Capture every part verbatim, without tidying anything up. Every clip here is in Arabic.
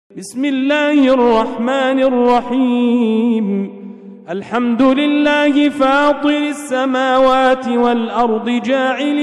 بسم الله الرحمن الرحيم. الحمد لله فاطر السماوات والأرض جاعل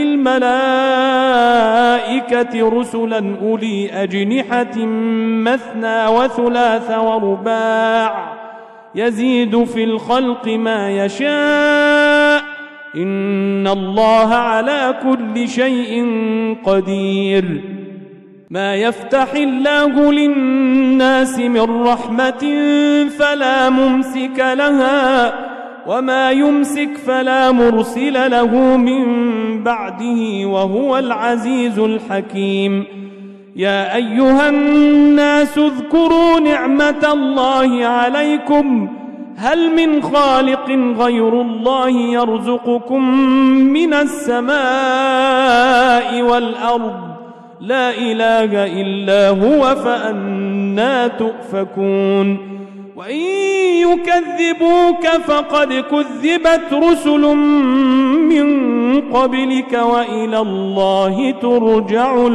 الملائكة رسلا أولي أجنحة مثنى وثلاث ورباع يزيد في الخلق ما يشاء إن الله على كل شيء قدير. ما يفتح الله للناس من رحمة فلا ممسك لها وما يمسك فلا مرسل له من بعده وهو العزيز الحكيم. يا أيها الناس اذكروا نعمة الله عليكم هل من خالق غير الله يرزقكم من السماء والأرض لا إله إلا هو فأنى تؤفكون. وإن يكذبوك فقد كذبت رسل من قبلك وإلى الله ترجع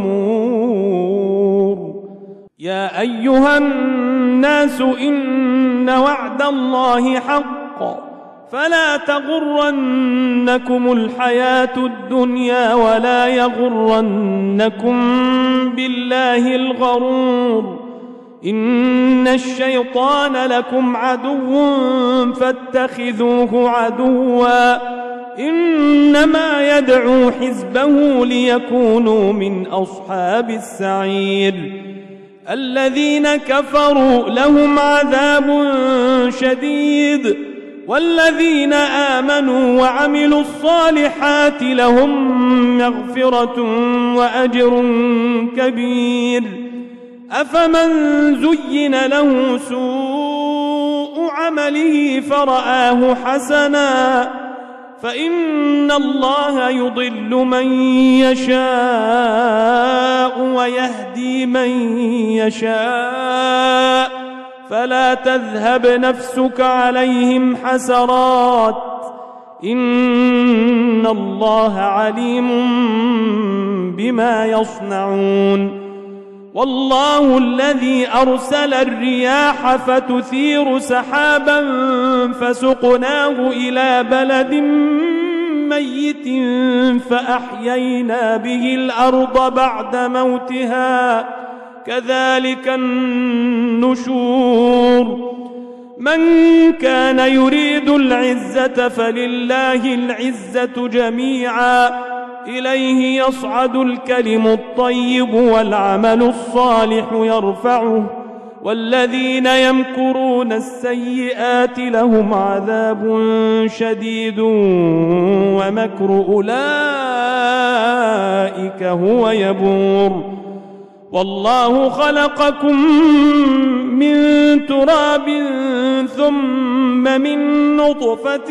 الأمور. يا أيها الناس إن وعد الله حق فلا تغرنكم الحياة الدنيا ولا يغرنكم بالله الغرور. إن الشيطان لكم عدو فاتخذوه عدوا إنما يدعو حزبه ليكونوا من أصحاب السعير. الذين كفروا لهم عذاب شديد والذين آمنوا وعملوا الصالحات لهم مغفرة وأجر كبير. أفمن زين له سوء عمله فرآه حسنا فإن الله يضل من يشاء ويهدي من يشاء فلا تذهب نفسك عليهم حسرات إن الله عليم بما يصنعون. والله الذي أرسل الرياح فتثير سحابا فسقناه إلى بلد ميت فأحيينا به الأرض بعد موتها كذلك النشور. من كان يريد العزة فلله العزة جميعا إليه يصعد الكلم الطيب والعمل الصالح يرفعه والذين يمكرون السيئات لهم عذاب شديد ومكر أولئك هو يبور. والله خلقكم من تراب ثم من نطفة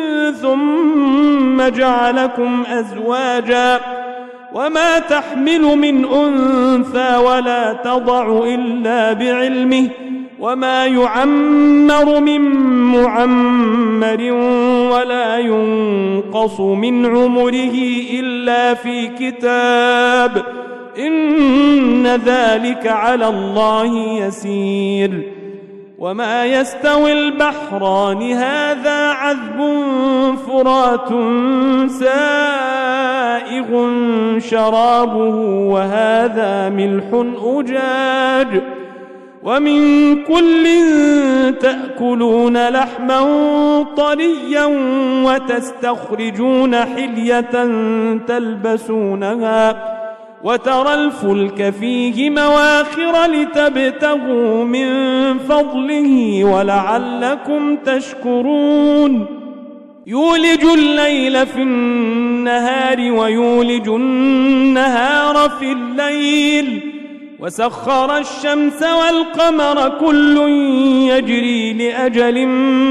ثم جعلكم أزواجا وما تحمل من أنثى ولا تضع إلا بعلمه وما يعمر من معمر ولا ينقص من عمره إلا في كتاب إن ذلك على الله يسير. وما يستوي البحران هذا عذب فرات سائغ شرابه وهذا ملح أجاج ومن كل تأكلون لحما طريا وتستخرجون حلية تلبسونها وترى الفلك فيه مواخر لتبتغوا من فضله ولعلكم تشكرون. يولج الليل في النهار ويولج النهار في الليل وسخر الشمس والقمر كل يجري لأجل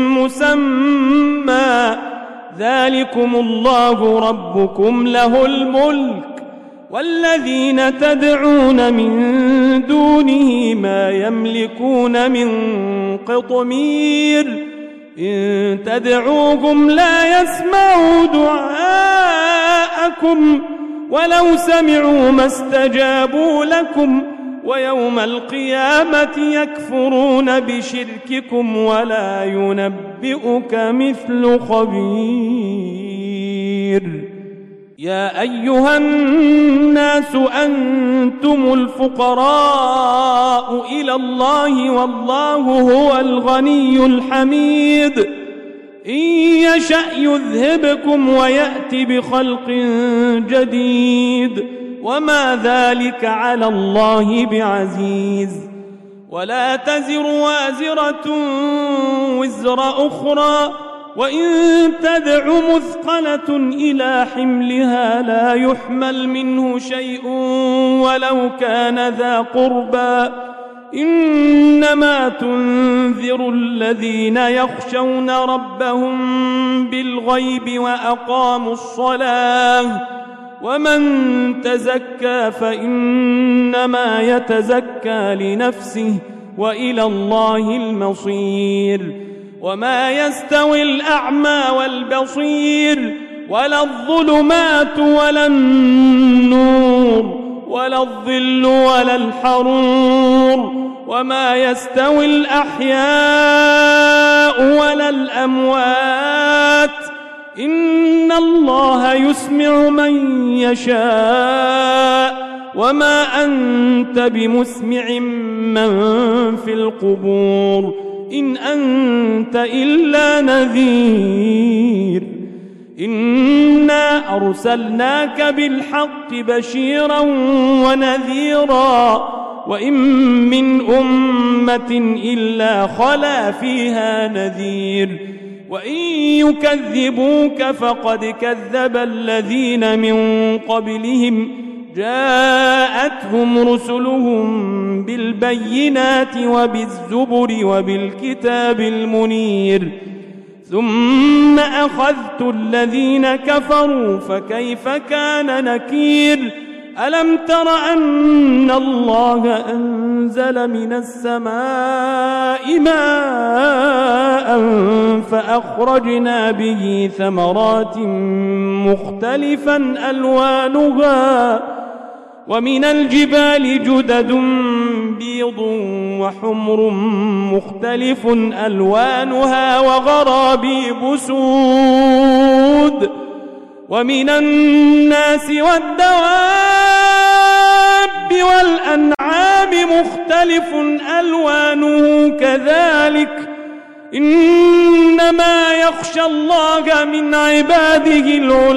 مسمى ذلكم الله ربكم له الملك والذين تدعون من دونه ما يملكون من قطمير إن تدعوهم لا يسمعوا دعاءكم ولو سمعوا ما استجابوا لكم ويوم القيامة يكفرون بشرككم ولا ينبئك مثل خبير. يا أيها الناس أنتم الفقراء إلى الله والله هو الغني الحميد. إن يشأ يذهبكم ويأت بخلق جديد وما ذلك على الله بعزيز. ولا تزر وازرة وزر أخرى وإن تدع مثقلة إلى حملها لا يحمل منه شيء ولو كان ذا قربى إنما تنذر الذين يخشون ربهم بالغيب وأقاموا الصلاة ومن تزكى فإنما يتزكى لنفسه وإلى الله المصير. وما يستوي الأعمى والبصير ولا الظلمات ولا النور ولا الظل ولا الحرور وما يستوي الأحياء ولا الأموات إن الله يسمع من يشاء وما أنت بمسمع من في القبور إن أنت إلا نذير. إنا أرسلناك بالحق بشيرا ونذيرا وإن من أمة إلا خلا فيها نذير وإن يكذبوك فقد كذب الذين من قبلهم جاءتهم رسلهم بالبينات وبالزبر وبالكتاب المنير ثم أخذت الذين كفروا فكيف كان نكير. ألم تر أن الله أنزل من السماء ماء فأخرجنا به ثمرات مختلفا ألوانها ومن الجبال جدد بيض وحمر مختلف ألوانها وغرابيب سود ومن الناس والدواب والأنعام مختلف ألوانه كذلك إنما يخشى الله من عباده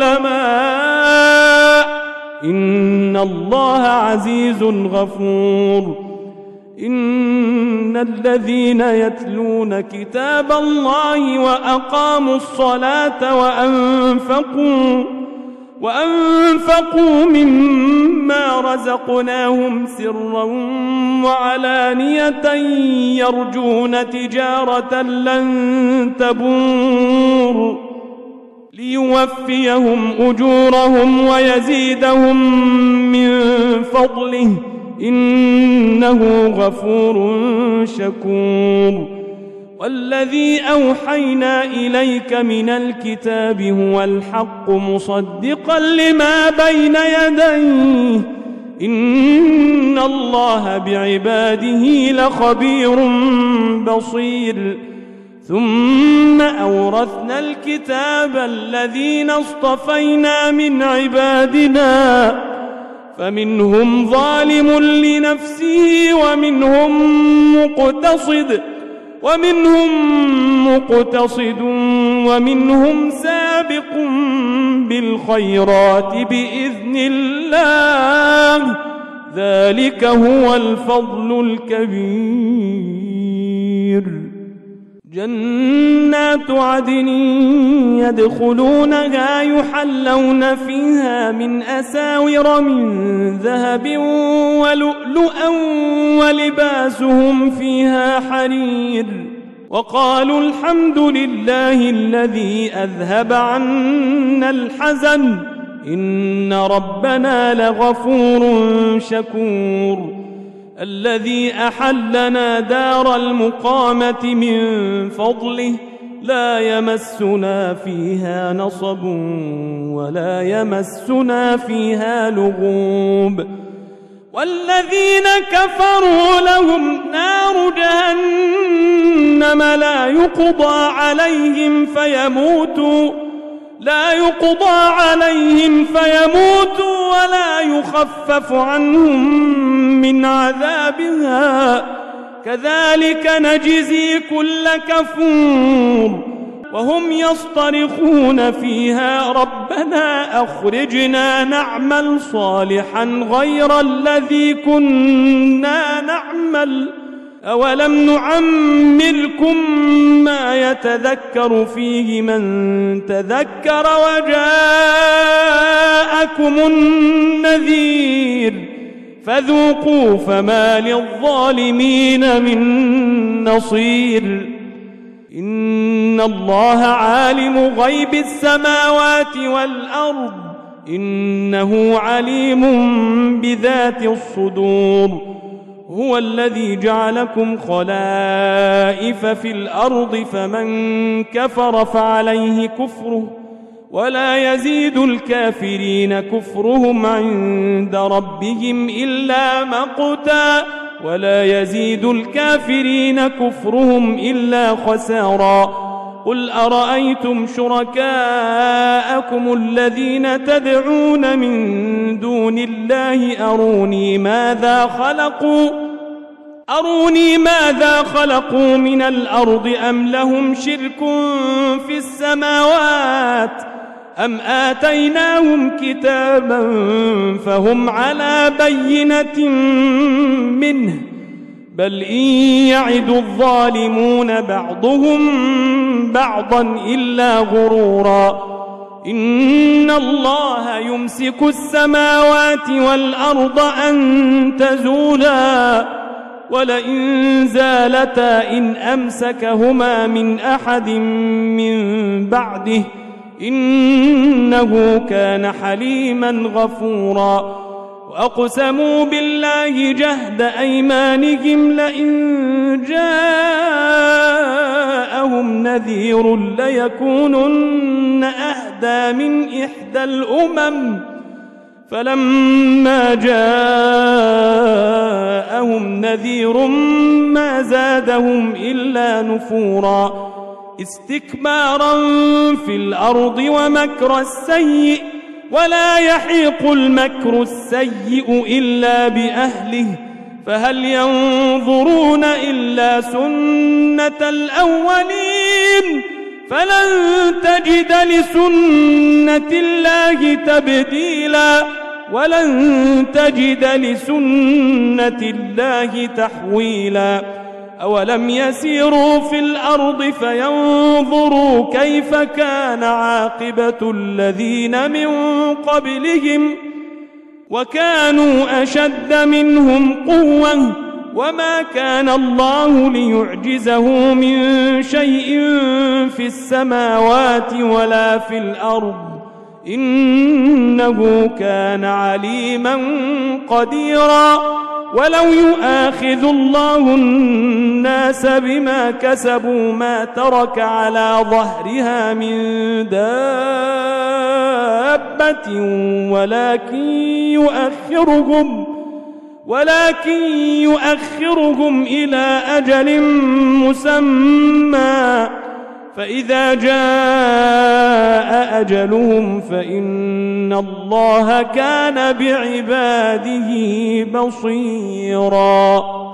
العلماء إن الله عزيز غفور. إن الذين يتلون كتاب الله وأقاموا الصلاة وأنفقوا وأنفقوا مما رزقناهم سرا وعلانية يرجون تجارة لن تبور ليوفيهم أجورهم ويزيدهم من فضله إنه غفور شكور. والذي أوحينا إليك من الكتاب هو الحق مصدقا لما بين يديه إن الله بعباده لخبير بصير. ثم أورثنا الكتاب الذين اصطفينا من عبادنا فمنهم ظالم لنفسه ومنهم مقتصد ومنهم مقتصد ومنهم سابق بالخيرات بإذن الله ذلك هو الفضل الكبير. جنات عدن يدخلونها يحلون فيها من أساور من ذهب ولؤلؤا ولباسهم فيها حرير وقالوا الحمد لله الذي أذهب عنا الحزن إن ربنا لغفور شكور. الذي أحلنا دار المقامة من فضله لا يمسنا فيها نصب ولا يمسنا فيها لغوب والذين كفروا لهم نار جهنم لا يقضى عليهم فيموتوا لا يقضى عليهم فيموتوا ولا يخفف عنهم من عذابها كذلك نجزي كل كفور وهم يصطرخون فيها ربنا أخرجنا نعمل صالحا غير الذي كنا نعمل أولم نعمركم ما يتذكر فيه من تذكر وجاءكم النذير فذوقوا فما للظالمين من نصير إن الله عالم غيب السماوات والأرض إنه عليم بذات الصدور هو الذي جعلكم خلائف في الأرض فمن كفر فعليه كفره ولا يزيد الكافرين كفرهم عند ربهم إلا مقتا ولا يزيد الكافرين كفرهم إلا خسارا قل أرأيتم شركاءكم الذين تدعون من دون الله أروني ماذا خلقوا أروني ماذا خلقوا من الأرض أم لهم شرك في السماوات أم آتيناهم كتابا فهم على بينة منه بل إن يعد الظالمون بعضهم بعضا إلا غرورا إن الله يمسك السماوات والأرض أن تزولا ولئن زالتا إن أمسكهما من أحد من بعده إنه كان حليما غفورا وأقسموا بالله جهد أيمانهم لئن جاءهم نذير ليكونن أهدى من إحدى الأمم فلما جاءهم نذير ما زادهم إلا نفورا استكبارا في الأرض ومكر السيء ولا يحيق المكر السيء إلا بأهله فهل ينظرون إلا سنة الأولين فلن تجد لسنة الله تبديلا ولن تجد لسنة الله تحويلا أولم يسيروا في الأرض فينظروا كيف كان عاقبة الذين من قبلهم وكانوا أشد منهم قوة وما كان الله ليعجزه من شيء في السماوات ولا في الأرض إنه كان عليما قديرا ولو يؤاخذ الله الناس بما كسبوا ما ترك على ظهرها من دابة ولكن يؤخرهم ولكن يؤخرهم إلى أجل مسمى فإذا جاء أجلهم فإن الله كان بعباده بصيراً